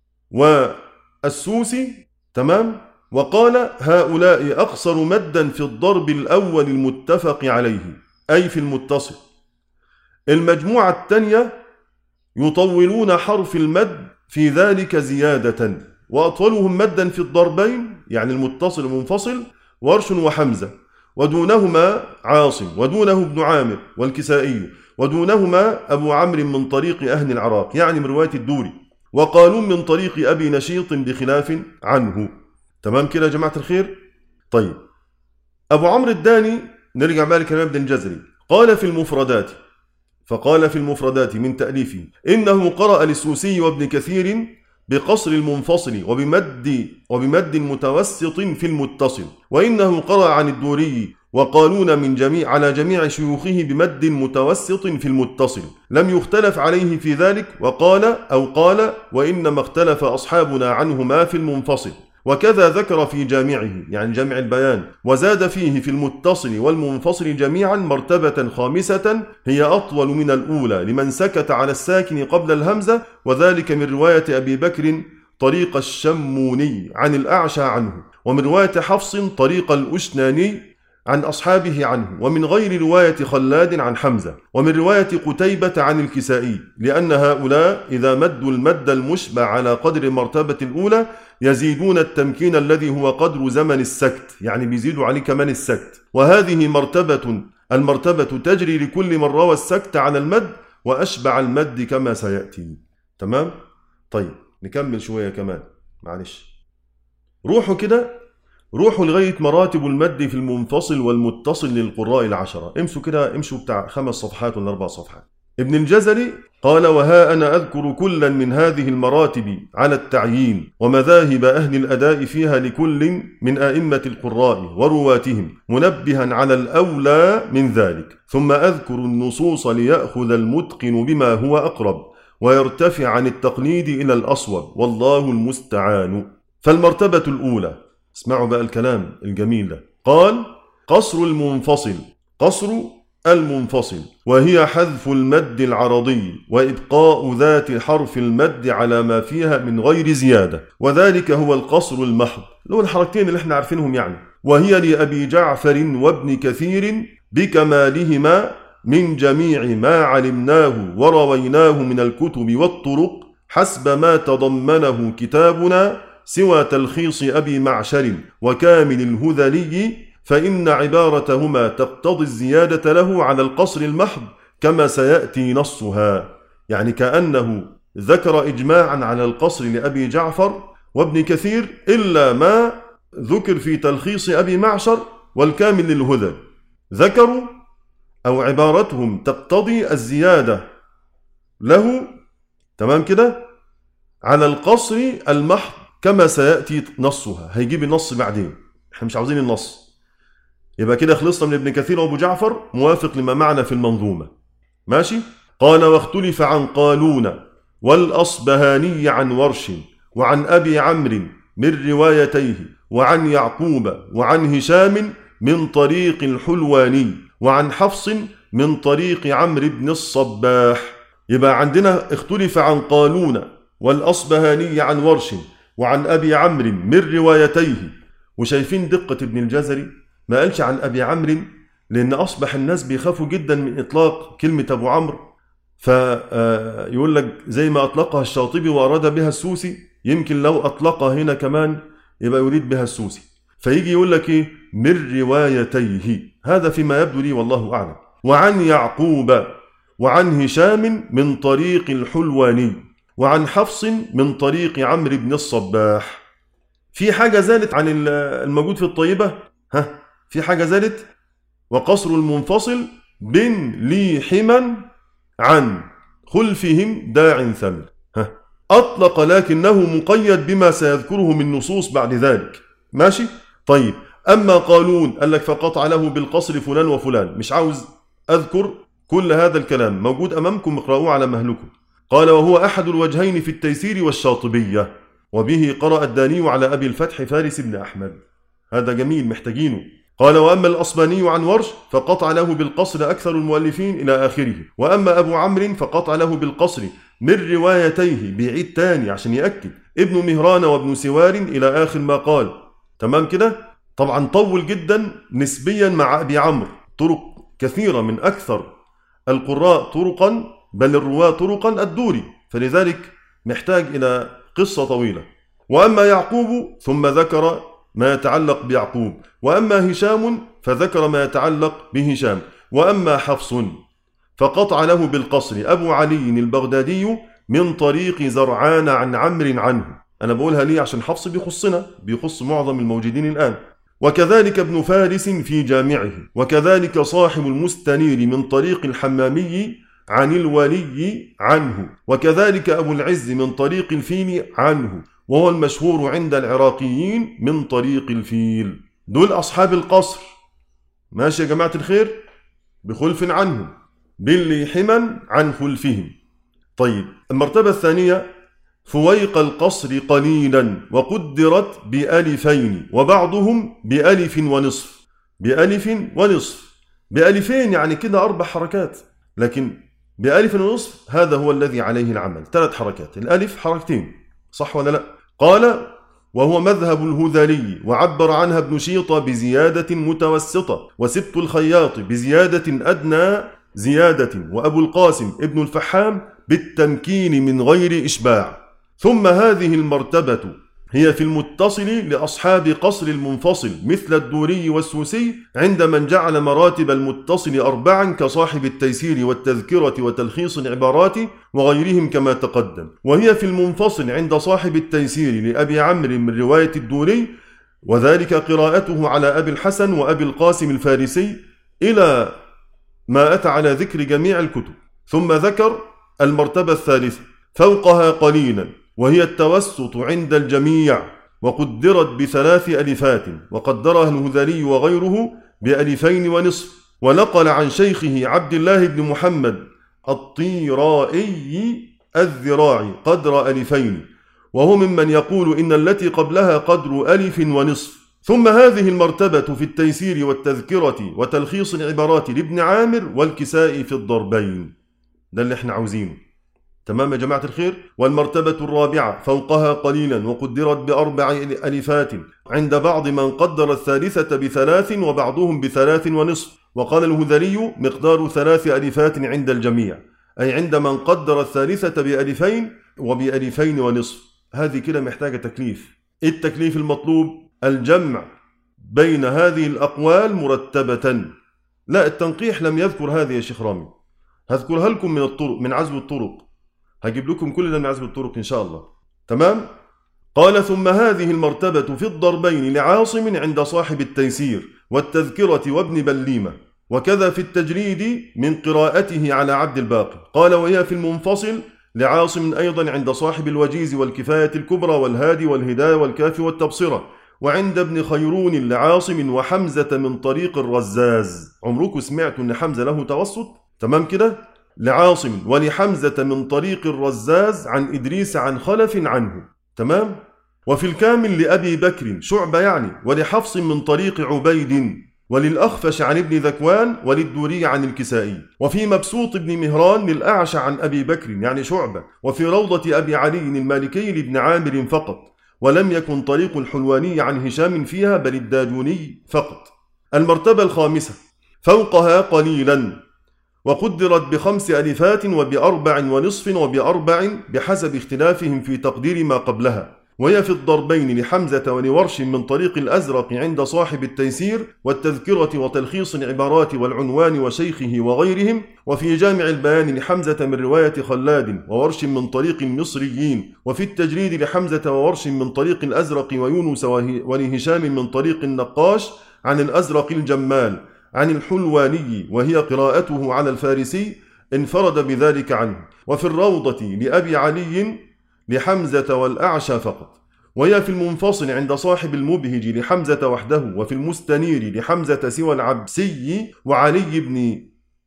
والسوسي، تمام؟ وقال: هؤلاء أقصر مدا في الضرب الأول المتفق عليه، أي في المتصل. المجموعة الثانية يطولون حرف المد في ذلك زيادة، وأطولهم مدا في الضربين يعني المتصل والمنفصل ورش وحمزة، ودونهما عاصم، ودونه ابن عامر والكسائي، ودونهما أبو عمرو من طريق أهل العراق يعني من رواية الدوري، وقالون من طريق أبي نشيط بخلاف عنه. تمام كده يا جماعة الخير؟ طيب، أبو عمرو الداني نرجع بقى لكلام ابن الجزري. قال في المفردات، فقال في المفردات من تأليفه: إنه قرأ للسوسي وابن كثير بقصر المنفصل وبمد وبمد متوسط في المتصل، وإنه قرأ عن الدوري وقالون من جميع على جميع شيوخه بمد متوسط في المتصل، لم يختلف عليه في ذلك. وقال أو قال: وإنما اختلف أصحابنا عنهما في المنفصل. وكذا ذكر في جامعه يعني جامع البيان، وزاد فيه في المتصل والمنفصل جميعا مرتبة خامسة هي أطول من الأولى لمن سكت على الساكن قبل الهمزة، وذلك من رواية أبي بكر طريق الشموني عن الأعشى عنه، ومن رواية حفص طريق الأشناني عن أصحابه عنه، ومن غير رواية خلاد عن حمزة، ومن رواية قتيبة عن الكسائي، لأن هؤلاء إذا مدوا المد المشبع على قدر المرتبة الأولى يزيدون التمكين الذي هو قدر زمن السكت، يعني بيزيدوا عليه كمان السكت، وهذه مرتبة المرتبة تجري لكل من روى السكت عن المد وأشبع المد كما سيأتي. تمام؟ طيب نكمل شوية كمان، معلش روحوا كده روحوا لغاية مراتب المد في المنفصل والمتصل للقراء العشرة، امسوا كده، امشوا بتاع خمس صفحات ولا أربع صفحات. ابن الجزري قال: وها أنا أذكر كلا من هذه المراتب على التعيين، ومذاهب أهل الأداء فيها لكل من أئمة القراء ورواتهم، منبها على الأولى من ذلك، ثم أذكر النصوص ليأخذ المتقن بما هو أقرب، ويرتفع عن التقليد إلى الأصوب، والله المستعان. فالمرتبة الأولى، اسمعوا بقى الكلام الجميل ده، قال: قصر المنفصل، قصر المنفصل، وهي حذف المد العرضي وإبقاء ذات حرف المد على ما فيها من غير زيادة، وذلك هو القصر المحض، اللي هو الحركتين اللي احنا عارفينهم يعني. وهي لأبي جعفر وابن كثير بكمالهما من جميع ما علمناه ورويناه من الكتب والطرق حسب ما تضمنه كتابنا، سوى تلخيص أبي معشر وكامل الهذلي، فإن عبارتهما تقتضي الزيادة له على القصر المحض كما سيأتي نصها. يعني كأنه ذكر إجماعا على القصر لأبي جعفر وابن كثير، إلا ما ذكر في تلخيص أبي معشر والكامل للهذلي، ذكروا أو عبارتهم تقتضي الزيادة له، تمام كده، على القصر المحض كما سيأتي نصها. هيجيب النص بعدين، احنا مش عاوزين النص. يبقى كده خلصنا من ابن كثير وابو جعفر، موافق لما معنا في المنظومة، ماشي. قال: واختلف عن قالون والأصبهاني عن ورش وعن أبي عمرو من روايتيه، وعن يعقوب وعن هشام من طريق الحلواني، وعن حفص من طريق عمرو بن الصباح. يبقى عندنا اختلف عن قالون والأصبهاني عن ورش وعن أبي عمرو من روايتيه. وشايفين دقة ابن الجزري، ما قالش عن أبي عمرو، لأن أصبح الناس بيخافوا جدا من إطلاق كلمة أبو عمرو، فيقول لك زي ما أطلقها الشاطبي وأراد بها السوسي، يمكن لو أطلقها هنا كمان يبقى يريد بها السوسي، فيجي يقول لك إيه؟ من روايتيه، هذا فيما يبدو لي والله أعلم. وعن يعقوب وعن هشام من طريق الحلواني، وعن حفص من طريق عمرو بن الصباح. في حاجة زالت عن الموجود في الطيبة؟ ها، في حاجة زالت. وقصر المنفصل بن لي حما عن خلفهم داع ثمن. ها، أطلق لكنه مقيد بما سيذكره من نصوص بعد ذلك، ماشي. طيب، أما قالون قال لك فقطع له بالقصر فلان وفلان، مش عاوز أذكر كل هذا الكلام، موجود أمامكم، اقرأوه على مهلكم. قال: وهو أحد الوجهين في التيسير والشاطبية، وبه قرأ الداني على أبي الفتح فارس بن أحمد. هذا جميل، محتاجينه. قال: وأما الأصباني عن ورش فقطع له بالقصر أكثر المؤلفين إلى آخره. وأما أبو عمرو فقطع له بالقصر من روايتيه، بيعيد تاني عشان يأكد، ابن مهران وابن سوار إلى آخر ما قال. تمام كده؟ طبعا طول جدا نسبيا مع أبي عمرو، طرق كثيرة، من أكثر القراء طرقا، بل الرواة طرقا الدوري، فلذلك محتاج إلى قصة طويلة. وأما يعقوب ثم ذكر ما يتعلق بيعقوب، وأما هشام فذكر ما يتعلق بهشام، وأما حفص فقطع له بالقصر أبو علي البغدادي من طريق زرعان عن عمرو عنه. أنا بقولها ليه؟ عشان حفص بيخصنا، بيخص معظم الموجودين الآن. وكذلك ابن فارس في جامعه، وكذلك صاحب المستنير من طريق الحمامي عن الولي عنه، وكذلك أبو العز من طريق الفيل عنه، وهو المشهور عند العراقيين من طريق الفيل. دول أصحاب القصر، ماشي يا جماعة الخير، بخلف عنهم، باللي حما عن خلفهم. طيب، المرتبة الثانية فويق القصر قليلا، وقدرت بألفين، وبعضهم بألف ونصف، بألف ونصف، بألفين يعني كده أربع حركات، لكن بألف ونصف هذا هو الذي عليه العمل، ثلاث حركات، الألف حركتين، صح ولا لا؟ قال: وهو مذهب الهذلي، وعبر عنها ابن شيطة بزيادة متوسطة، وسبط الخياط بزيادة أدنى زيادة، وأبو القاسم ابن الفحام بالتمكين من غير إشباع. ثم هذه المرتبة هي في المتصل لأصحاب قصر المنفصل مثل الدوري والسوسي، عند من جعل مراتب المتصل أربعا كصاحب التيسير والتذكرة وتلخيص العبارات وغيرهم كما تقدم. وهي في المنفصل عند صاحب التيسير لأبي عمرو من رواية الدوري وذلك قراءته على أبي الحسن وأبي القاسم الفارسي إلى ما أتى على ذكر جميع الكتب. ثم ذكر المرتبة الثالثة فوقها قليلا، وهي التوسط عند الجميع، وقدرت بثلاث ألفات، وقدرها الهذلي وغيره بألفين ونصف. ونقل عن شيخه عبد الله بن محمد الطيرائي الذراعي قدر ألفين، وهو ممن يقول إن التي قبلها قدر ألف ونصف. ثم هذه المرتبة في التيسير والتذكرة وتلخيص العبارات لابن عامر والكسائي في الضربين. ده اللي احنا عاوزينه. تمام يا جماعة الخير. والمرتبة الرابعة فوقها قليلا، وقدرت بأربع ألفات عند بعض من قدر الثالثة بثلاث وبعضهم بثلاث ونصف. وقال الهذلي مقدار ثلاث ألفات عند الجميع، أي عند من قدر الثالثة بألفين وبألفين ونصف. هذه كده محتاجة تكليف. التكليف المطلوب الجمع بين هذه الأقوال مرتبة. لا، التنقيح لم يذكر هذه يا شيخ رامي، هذكرها لكم من الطرق، من عزب الطرق، هجيب لكم كل ده من عزب الطرق إن شاء الله. تمام. قال ثم هذه المرتبة في الضربين لعاصم عند صاحب التيسير والتذكرة وابن بليمة، وكذا في التجريد من قراءته على عبد الباقي. قال وهي في المنفصل لعاصم أيضا عند صاحب الوجيز والكفاية الكبرى والهادي والهداية والكافي والتبصرة، وعند ابن خيرون لعاصم وحمزة من طريق الرزاز. عمركم سمعتوا أن حمزة له توسط؟ تمام كده. لعاصم ولحمزة من طريق الرزاز عن إدريس عن خلف عنه. تمام. وفي الكامل لأبي بكر شعبة يعني، ولحفص من طريق عبيد، وللأخفش عن ابن ذكوان، وللدوري عن الكسائي. وفي مبسوط بن مهران للأعشى عن أبي بكر يعني شعبة. وفي روضة أبي علي المالكي لابن عامر فقط، ولم يكن طريق الحلواني عن هشام فيها بل الداجوني فقط. المرتبة الخامسة فوقها قليلا، وقدرت بخمس ألفات وبأربع ونصف وبأربع بحسب اختلافهم في تقدير ما قبلها، وهي في الضربين لحمزة ولورش من طريق الأزرق عند صاحب التيسير والتذكرة وتلخيص العبارات والعنوان وشيخه وغيرهم، وفي جامع البيان لحمزة من رواية خلاد وورش من طريق المصريين، وفي التجريد لحمزة وورش من طريق الأزرق ويونس ولهشام من طريق النقاش عن الأزرق الجمال عن الحلواني، وهي قراءته على الفارسي انفرد بذلك عنه. وفي الروضة لأبي علي لحمزة والأعشى فقط، وهي في المنفصل عند صاحب المبهج لحمزة وحده، وفي المستنير لحمزة سوى العبسي وعلي بن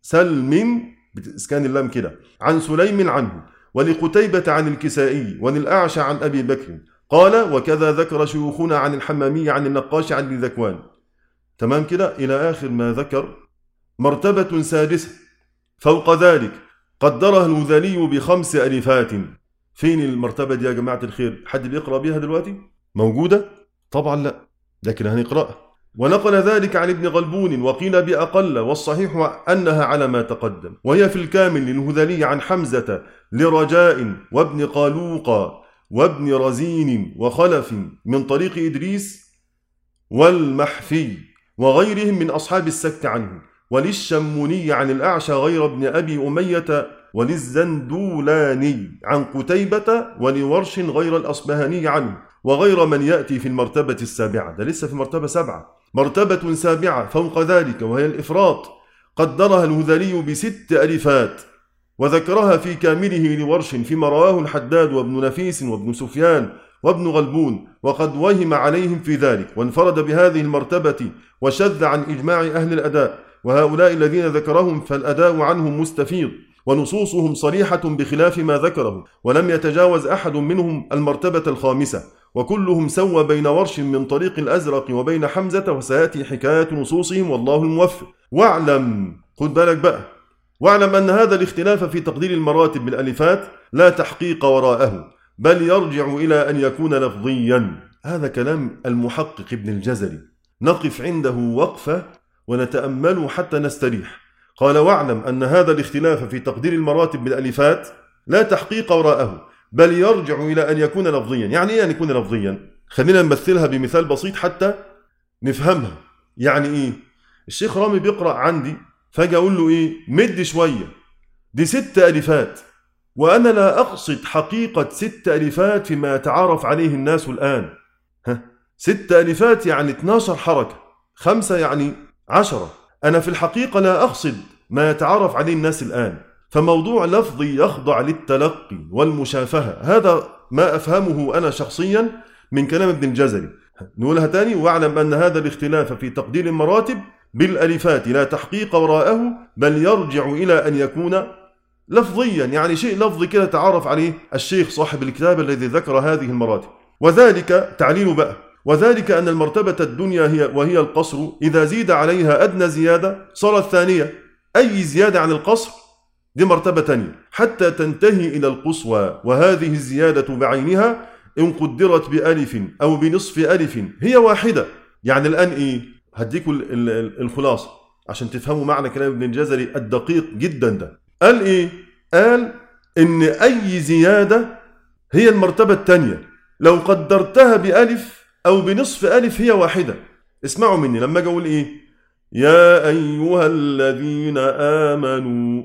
سلم بإسكان اللام كده عن سليم عنه، ولقتيبة عن الكسائي، وللأعشى عن أبي بكر. قال وكذا ذكر شيوخنا عن الحمامي عن النقاش عن ابن ذكوان. تمام كده إلى آخر ما ذكر. مرتبة سادسة فوق ذلك قدرها الهذلي بخمس ألفات. فين المرتبة دي يا جماعة الخير؟ حد بيقرأ بيها دلوقتي؟ موجودة؟ طبعا لا، لكن هنقرأها. ونقل ذلك عن ابن غلبون وقيل بأقل، والصحيح أنها على ما تقدم. وهي في الكامل للهذلي عن حمزة لرجاء وابن قالوقا وابن رزين وخلف من طريق إدريس والمحفي وغيرهم من أصحاب السكت عنه، وللشموني عن الأعشى غير ابن أبي أمية، وللزندولاني عن قتيبة، ولورش غير الأصبهاني عنه، وغير من يأتي في المرتبة السابعة. ده لسه في مرتبة سبعة. مرتبة سابعة فوق ذلك وهي الإفراط، قدرها الهذلي بست ألفات، وذكرها في كامله لورش فيما رواه الحداد وابن نفيس وابن سفيان وابن غلبون، وقد وهم عليهم في ذلك، وانفرد بهذه المرتبة وشذ عن إجماع أهل الأداء. وهؤلاء الذين ذكرهم فالأداء عنهم مستفيض، ونصوصهم صريحة بخلاف ما ذكره، ولم يتجاوز أحد منهم المرتبة الخامسة، وكلهم سوى بين ورش من طريق الأزرق وبين حمزة، وسيأتي حكاية نصوصهم والله الموفق. واعلم، خد بالك بقى، واعلم أن هذا الاختلاف في تقدير المراتب بالألفات لا تحقيق وراءه، بل يرجع إلى أن يكون لفظيا. هذا كلام المحقق ابن الجزري، نقف عنده وقفة ونتأمله حتى نستريح. قال واعلم أن هذا الاختلاف في تقدير المراتب بالألفات لا تحقيق وراءه، بل يرجع إلى أن يكون لفظيا. يعني إيه أن يكون لفظيا؟ خلينا نمثلها بمثال بسيط حتى نفهمها. يعني إيه؟ الشيخ رامي بيقرأ عندي، فاجي أقول له إيه؟ مد شوية، دي ست ألفات، وأنا لا أقصد حقيقة ست ألفات فيما يتعارف عليه الناس الآن. ها؟ ست ألفات يعني اثناشر حركة، خمسة يعني عشرة. أنا في الحقيقة لا أقصد ما يتعرف عليه الناس الآن، فموضوع لفظي يخضع للتلقي والمشافهة، هذا ما أفهمه أنا شخصيا من كلام ابن الجزري. نقولها تاني: واعلم أن هذا الاختلاف في تقدير المراتب بالألفات لا تحقيق وراءه، بل يرجع إلى أن يكون لفظيا، يعني شيء لفظي كده تعرف عليه الشيخ صاحب الكتاب الذي ذكر هذه المراتب. وذلك تعليل بقى، وذلك أن المرتبة الدنيا هي وهي القصر، إذا زيد عليها أدنى زيادة صارت ثانية، أي زيادة عن القصر دي مرتبة ثانية، حتى تنتهي إلى القصوى، وهذه الزيادة بعينها إن قدرت بألف أو بنصف ألف هي واحدة. يعني الآن إيه؟ هديكوا الخلاصة عشان تفهموا معنى كلام ابن الجزري الدقيق جدا ده. قال إيه؟ قال إن أي زيادة هي المرتبة الثانية، لو قدرتها بألف أو بنصف ألف هي واحدة. اسمعوا مني لما أقول إيه: يا أيها الذين آمنوا،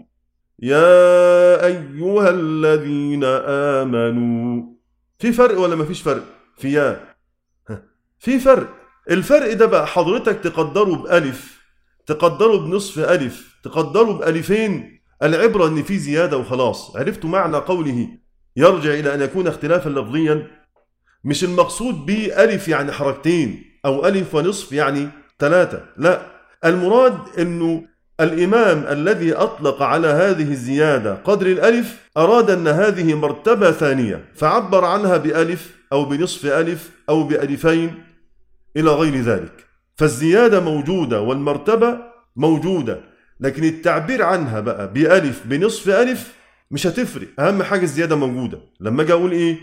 يا أيها الذين آمنوا، في فرق ولا ما فيش فرق؟ في يا في فرق. الفرق ده بقى حضرتك تقدره بألف، تقدره بنصف ألف، تقدره بألفين، العبرة أن في زيادة وخلاص. عرفتوا معنى قوله يرجع إلى أن يكون اختلافا لفظيا؟ مش المقصود به ألف يعني حركتين، أو ألف ونصف يعني ثلاثة، لا، المراد أنه الإمام الذي أطلق على هذه الزيادة قدر الألف أراد أن هذه مرتبة ثانية، فعبر عنها بألف أو بنصف ألف أو بألفين إلى غير ذلك. فالزيادة موجودة والمرتبة موجودة، لكن التعبير عنها بقى بألف بنصف ألف مش هتفرق، أهم حاجة الزيادة موجودة. لما أجي أقول إيه: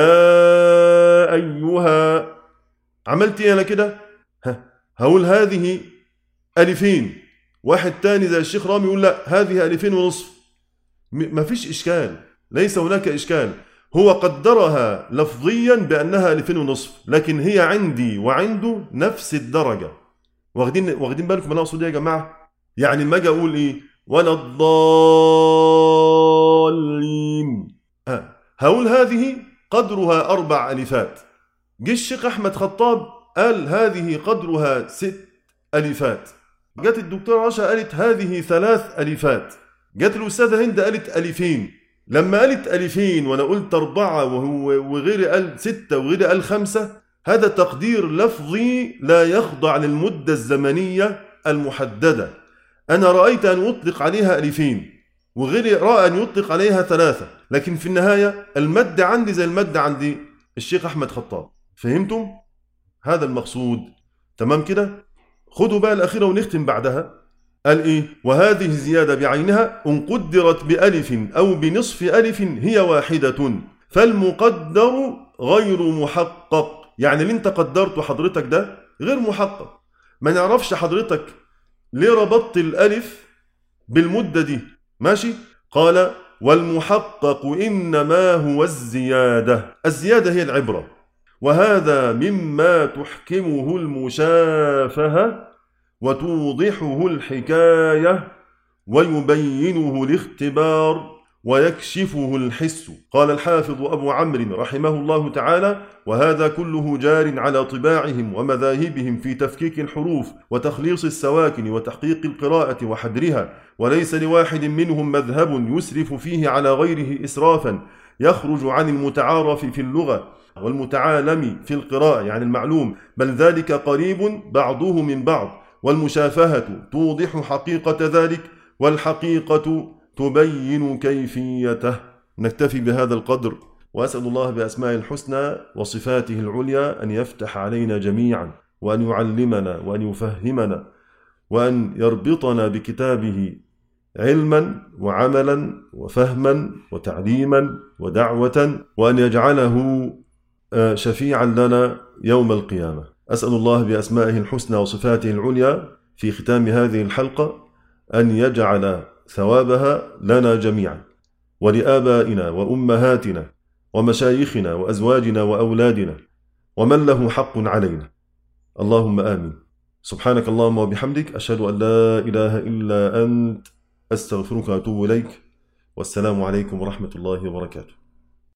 يا أيها، عملت إيه أنا كده؟ هقول هذه ألفين. واحد تاني زي الشيخ رامي يقول لا هذه ألفين ونصف، مفيش إشكال، ليس هناك إشكال. هو قدرها لفظيا بأنها ألفين ونصف، لكن هي عندي وعنده نفس الدرجة. واخدين واخدين بالكم أنا أقصد إيه يا جماعة؟ يعني ما أجي أقول إيه: ولا الضالين، أه. هقول هذه قدرها أربع ألفات. جه الشيخ أحمد خطاب قال هذه قدرها ست ألفات. جت الدكتورة رشا قالت هذه ثلاث ألفات. جت الأستاذة هند قالت ألفين. لما قالت ألفين وأنا قلت أربعة وغيري قال ستة وغيري قال خمسة، هذا تقدير لفظي لا يخضع للمدة الزمنية المحددة. أنا رأيت أن أطلق عليها ألفين وغيري رأى أن يطلق عليها ثلاثة، لكن في النهاية المد عندي زي المد عند الشيخ أحمد خطاب. فهمتم؟ هذا المقصود. تمام كده؟ خدوا بقى الأخيرة ونختم بعدها. قال إيه؟ وهذه الزيادة بعينها إن قدرت بألف أو بنصف ألف هي واحدة، فالمقدر غير محقق. يعني اللي انت قدرته حضرتك ده غير محقق، ما نعرفش حضرتك ليه ربطت الألف بالمدة دي. ماشي؟ قال والمحقق إنما هو الزيادة، الزيادة هي العبرة، وهذا مما تحكمه المشافهة وتوضحه الحكاية ويبينه الاختبار ويكشفه الحس. قال الحافظ أبو عمرو رحمه الله تعالى: وهذا كله جار على طباعهم ومذاهبهم في تفكيك الحروف وتخليص السواكن وتحقيق القراءة وحدرها، وليس لواحد منهم مذهب يسرف فيه على غيره إسرافا يخرج عن المتعارف في اللغة والمتعالم في القراءة، يعني المعلوم، بل ذلك قريب بعضه من بعض، والمشافهة توضح حقيقة ذلك، والحقيقة تبين كيفيته. نكتفي بهذا القدر، وأسأل الله بأسماء الحسنى وصفاته العليا أن يفتح علينا جميعا، وأن يعلمنا وأن يفهمنا، وأن يربطنا بكتابه علما وعملا وفهما وتعليما ودعوة، وأن يجعله شفيعا لنا يوم القيامة. أسأل الله بأسمائه الحسنى وصفاته العليا في ختام هذه الحلقة أن يجعل ثوابها لنا جميعا ولآبائنا وأمهاتنا ومشايخنا وأزواجنا وأولادنا ومن له حق علينا، اللهم آمين. سبحانك اللهم وبحمدك، أشهد أن لا إله إلا أنت، أستغفرك وأتوب إليك، والسلام عليكم ورحمة الله وبركاته.